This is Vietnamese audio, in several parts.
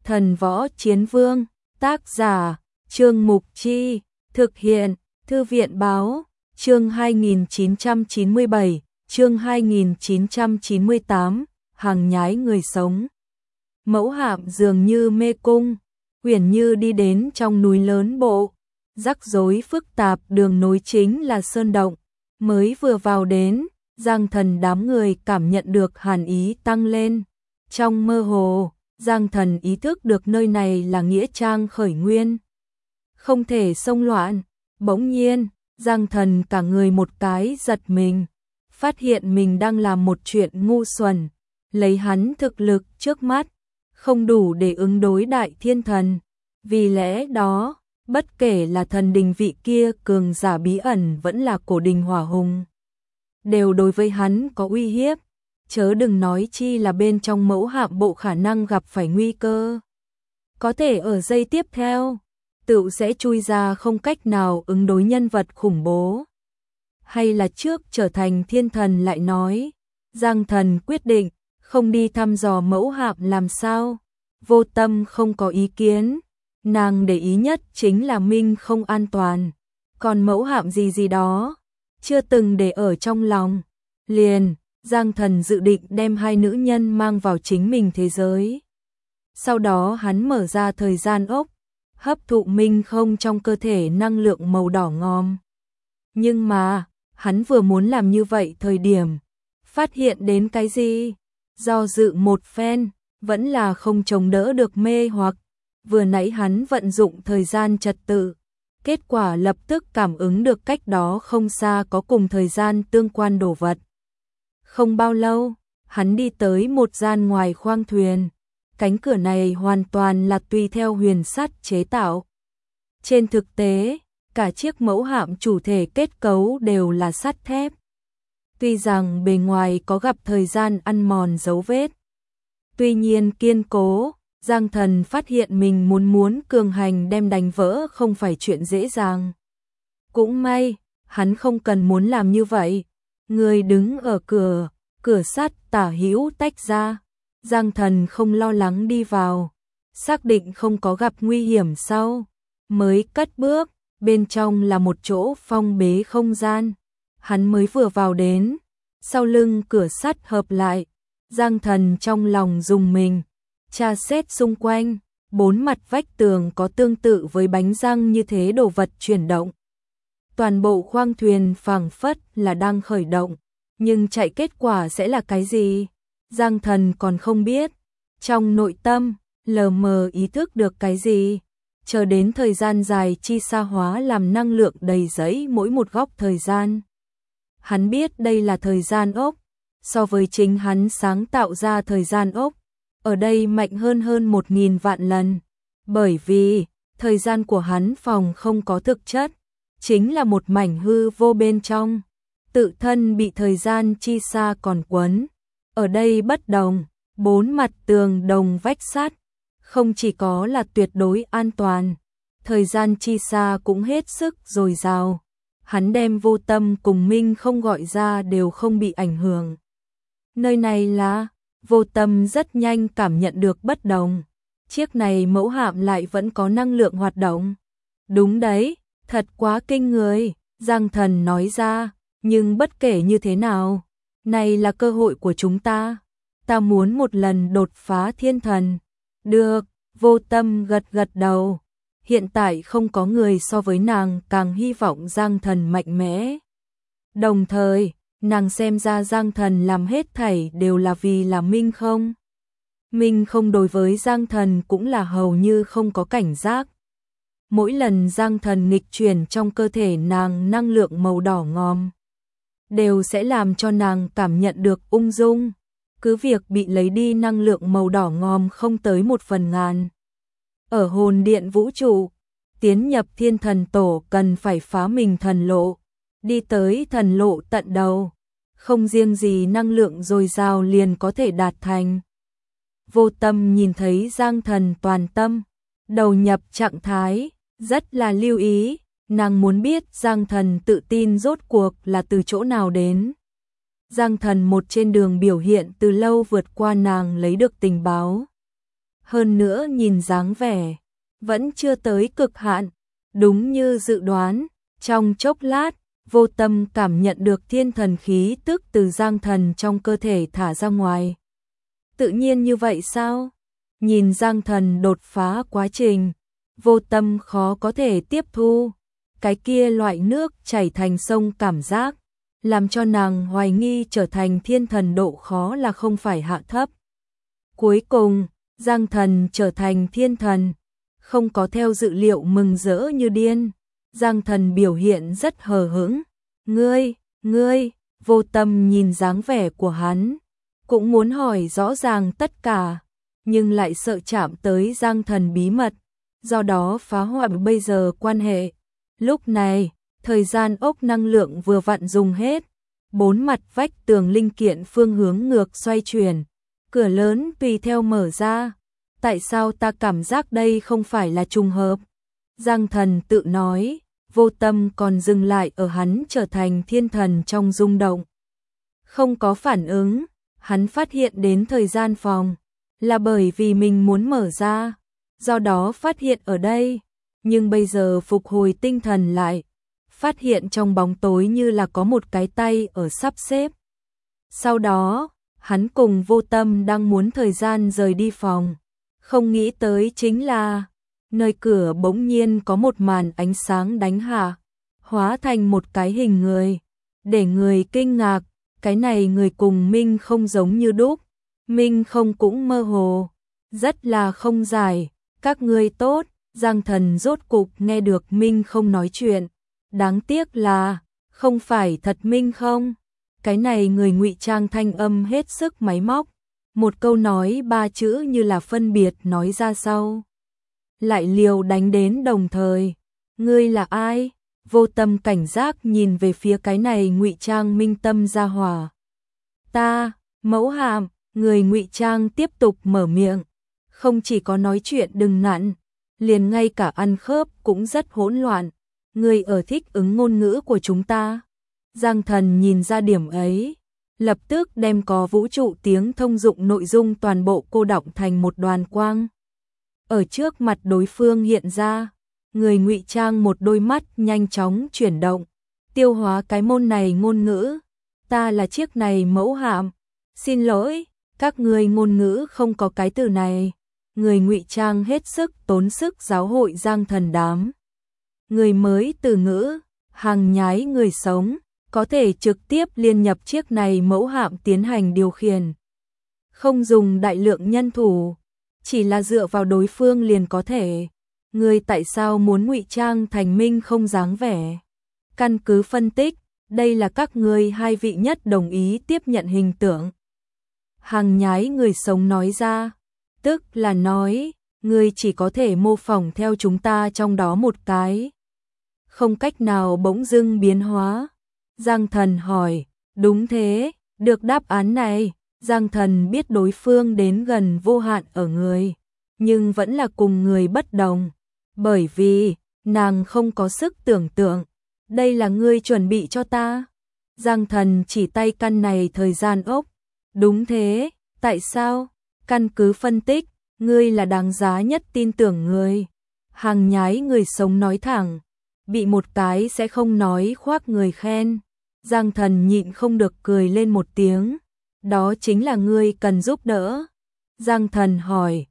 Thần Võ Chiến Vương, tác giả, Trương Mục Chi, thực hiện, Thư viện Báo, chương 2997, chương 2998, hàng nhái người sống. Mẫu Hạm dường như mê cung, Uyển Như đi đến trong núi lớn bộ, rắc rối phức tạp, đường nối chính là sơn động, mới vừa vào đến, Giang Thần đám người cảm nhận được hàn ý tăng lên. Trong mơ hồ, Giang Thần ý thức được nơi này là nghĩa trang khởi nguyên, không thể xông loạn. Bỗng nhiên, Giang Thần cả người một cái giật mình, phát hiện mình đang làm một chuyện ngu xuẩn, lấy hắn thực lực trước mắt, không đủ để ứng đối Đại Thiên Thần. Vì lẽ đó, bất kể là thần đình vị kia cường giả bí ẩn vẫn là cổ đình hỏa hùng, đều đối với hắn có uy hiếp, chớ đừng nói chi là bên trong Mẫu Hạm bộ khả năng gặp phải nguy cơ. Có thể ở giây tiếp theo, tự sẽ chui ra không cách nào ứng đối nhân vật khủng bố. Hay là trước trở thành thiên thần lại nói, Giang Thần quyết định, không đi thăm dò Mẫu Hạm làm sao. Vô Tâm không có ý kiến, nàng để ý nhất chính là Minh không an toàn, còn Mẫu Hạm gì đó, chưa từng để ở trong lòng. Liền, Giang Thần dự định đem hai nữ nhân mang vào chính mình thế giới. Sau đó hắn mở ra thời gian ốc, hấp thụ Minh không trong cơ thể năng lượng màu đỏ ngòm. Nhưng mà, hắn vừa muốn làm như vậy thời điểm, phát hiện đến cái gì? Do dự một phen, vẫn là không chống đỡ được mê hoặc. Vừa nãy hắn vận dụng thời gian trật tự, kết quả lập tức cảm ứng được cách đó không xa có cùng thời gian tương quan đồ vật. Không bao lâu, hắn đi tới một gian ngoài khoang thuyền. Cánh cửa này hoàn toàn là tùy theo huyền sắt chế tạo. Trên thực tế, cả chiếc Mẫu Hạm chủ thể kết cấu đều là sắt thép. Tuy rằng bề ngoài có gặp thời gian ăn mòn dấu vết, tuy nhiên kiên cố. Giang Thần phát hiện mình muốn cường hành đem đánh vỡ không phải chuyện dễ dàng. Cũng may, hắn không cần muốn làm như vậy. Người đứng ở cửa sắt tả hữu tách ra. Giang Thần không lo lắng đi vào, xác định không có gặp nguy hiểm sau, mới cất bước. Bên trong là một chỗ phong bế không gian. Hắn mới vừa vào đến, sau lưng cửa sắt hợp lại. Giang Thần trong lòng rùng mình, tra xét xung quanh, bốn mặt vách tường có tương tự với bánh răng như thế đồ vật chuyển động. Toàn bộ khoang thuyền phảng phất là đang khởi động, nhưng chạy kết quả sẽ là cái gì? Giang Thần còn không biết. Trong nội tâm, lờ mờ ý thức được cái gì? Chờ đến thời gian dài chi xa hóa làm năng lượng đầy dẫy mỗi một góc thời gian. Hắn biết đây là thời gian ốc, so với chính hắn sáng tạo ra thời gian ốc, ở đây mạnh hơn 1000 vạn lần. Bởi vì, thời gian của hắn phòng không có thực chất, chính là một mảnh hư vô bên trong, tự thân bị thời gian chi xa còn quấn. Ở đây bất đồng, bốn mặt tường đồng vách sắt, không chỉ có là tuyệt đối an toàn, thời gian chi xa cũng hết sức dồi dào. Hắn đem Vô Tâm cùng Minh không gọi ra đều không bị ảnh hưởng. Nơi này là, Vô Tâm rất nhanh cảm nhận được bất đồng. Chiếc này Mẫu Hạm lại vẫn có năng lượng hoạt động. Đúng đấy, thật quá kinh người, Giang Thần nói ra, nhưng bất kể như thế nào, này là cơ hội của chúng ta. Ta muốn một lần đột phá thiên thần. Được, Vô Tâm gật đầu. Hiện tại không có người so với nàng càng hy vọng Giang Thần mạnh mẽ. Đồng thời, nàng xem ra Giang Thần làm hết thảy đều là vì là Minh không. Minh không đối với Giang Thần cũng là hầu như không có cảnh giác. Mỗi lần Giang Thần nghịch chuyển trong cơ thể nàng năng lượng màu đỏ ngòm, đều sẽ làm cho nàng cảm nhận được ung dung. Cứ việc bị lấy đi năng lượng màu đỏ ngòm không tới 1/1000. Ở hồn điện vũ trụ, tiến nhập thiên thần tổ cần phải phá mình thần lộ, đi tới thần lộ tận đầu, không riêng gì năng lượng dồi dào liền có thể đạt thành. Vô Tâm nhìn thấy Giang Thần toàn tâm đầu nhập trạng thái, rất là lưu ý, nàng muốn biết Giang Thần tự tin rốt cuộc là từ chỗ nào đến. Giang Thần một trên đường biểu hiện từ lâu vượt qua nàng lấy được tình báo. hơn nữa nhìn dáng vẻ, vẫn chưa tới cực hạn, đúng như dự đoán, trong chốc lát, Vô Tâm cảm nhận được thiên thần khí tức từ Giang Thần trong cơ thể thả ra ngoài. Tự nhiên như vậy sao? Nhìn Giang Thần đột phá quá trình, Vô Tâm khó có thể tiếp thu, cái kia loại nước chảy thành sông cảm giác, làm cho nàng hoài nghi trở thành thiên thần độ khó là không phải hạ thấp. Cuối cùng, Giang Thần trở thành thiên thần, không có theo dự liệu mừng rỡ như điên. Giang Thần biểu hiện rất hờ hững. Ngươi, Vô Tâm nhìn dáng vẻ của hắn, cũng muốn hỏi rõ ràng tất cả, nhưng lại sợ chạm tới Giang Thần bí mật, do đó phá hoại bây giờ quan hệ. Lúc này, thời gian ốc năng lượng vừa vặn dùng hết, 4 mặt vách tường linh kiện phương hướng ngược xoay chuyển, cửa lớn tùy theo mở ra. Tại sao ta cảm giác đây không phải là trùng hợp? Giang Thần tự nói. Vô Tâm còn dừng lại ở hắn trở thành thiên thần trong rung động. Không có phản ứng, hắn phát hiện đến thời gian phòng, là bởi vì mình muốn mở ra, do đó phát hiện ở đây, nhưng bây giờ phục hồi tinh thần lại, phát hiện trong bóng tối như là có một cái tay ở sắp xếp. Sau đó, hắn cùng Vô Tâm đang muốn thời gian rời đi phòng, không nghĩ tới chính là nơi cửa bỗng nhiên có một màn ánh sáng đánh hạ, hóa thành một cái hình người, để người kinh ngạc, cái này người cùng Minh không giống như đúc, Minh không cũng mơ hồ, rất là không giải, các ngươi tốt. Giang Thần rốt cục nghe được Minh không nói chuyện, đáng tiếc là không phải thật Minh không, cái này người ngụy trang thanh âm hết sức máy móc, một câu nói 3 chữ như là phân biệt nói ra sau. Lại liều đánh đến đồng thời. Ngươi là ai? Vô Tâm cảnh giác nhìn về phía cái này ngụy trang minh tâm gia hỏa. Ta, Mẫu Hạm, người ngụy trang tiếp tục mở miệng. Không chỉ có nói chuyện đừng nặn, liền ngay cả ăn khớp cũng rất hỗn loạn. Ngươi ở thích ứng ngôn ngữ của chúng ta. Giang Thần nhìn ra điểm ấy, lập tức đem có vũ trụ tiếng thông dụng nội dung toàn bộ cô đọng thành một đoàn quang. Ở trước mặt đối phương hiện ra, người ngụy trang một đôi mắt nhanh chóng chuyển động, tiêu hóa cái môn này ngôn ngữ. Ta là chiếc này Mẫu Hạm, xin lỗi, các ngươi ngôn ngữ không có cái từ này. Người ngụy trang hết sức tốn sức giáo hội Giang Thần đám. Người mới từ ngữ, hàng nhái người sống, có thể trực tiếp liên nhập chiếc này Mẫu Hạm tiến hành điều khiển. Không dùng đại lượng nhân thủ, chỉ là dựa vào đối phương liền có thể. Ngươi tại sao muốn ngụy trang thành Minh không dáng vẻ? Căn cứ phân tích, đây là các ngươi hai vị nhất đồng ý tiếp nhận hình tượng. Hàng nhái người sống nói ra, tức là nói, ngươi chỉ có thể mô phỏng theo chúng ta trong đó một cái. Không cách nào bỗng dưng biến hóa. Giang Thần hỏi, đúng thế, được đáp án này, Giang Thần biết đối phương đến gần vô hạn ở người, nhưng vẫn là cùng người bất đồng, bởi vì nàng không có sức tưởng tượng. Đây là ngươi chuẩn bị cho ta. Giang Thần chỉ tay căn này thời gian ốc. Đúng thế, tại sao? Căn cứ phân tích, ngươi là đáng giá nhất tin tưởng người. Hàng nhái người sống nói thẳng, bị một cái sẽ không nói khoác người khen. Giang Thần nhịn không được cười lên một tiếng. Đó chính là ngươi cần giúp đỡ. Giang Thần hỏi,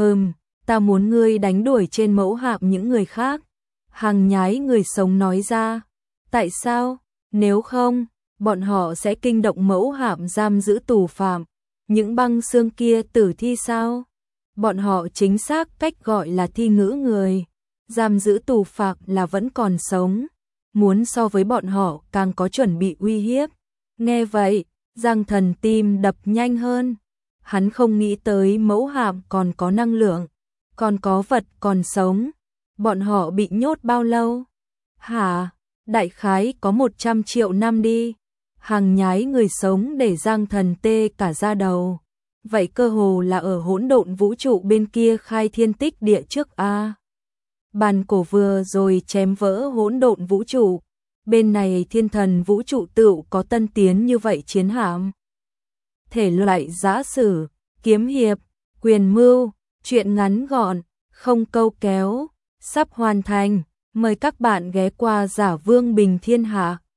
ta muốn ngươi đánh đuổi trên Mẫu Hạm những người khác. Hàng nhái người sống nói ra, tại sao? Nếu không, bọn họ sẽ kinh động Mẫu Hạm giam giữ tù phạm. Những băng xương kia tử thi sao? Bọn họ chính xác cách gọi là thi ngữ người. Giam giữ tù phạm là vẫn còn sống. Muốn so với bọn họ càng có chuẩn bị uy hiếp. Nghe vậy, Giang Thần tim đập nhanh hơn. Hắn không nghĩ tới Mẫu Hạm còn có năng lượng, còn có vật còn sống. Bọn họ bị nhốt bao lâu? Hả? Đại khái có 100 triệu năm đi. Hàng nhái người sống để Giang Thần tê cả da đầu. Vậy cơ hồ là ở hỗn độn vũ trụ bên kia khai thiên tích địa trước a. Bàn cổ vừa rồi chém vỡ hỗn độn vũ trụ. Bên này thiên thần vũ trụ tự có tân tiến như vậy chiến hạm. Thể loại giã sử, kiếm hiệp, quyền mưu, Chuyện ngắn gọn, không câu kéo, sắp hoàn thành. Mời các bạn ghé qua Giả Vương Bình Thiên Hạ.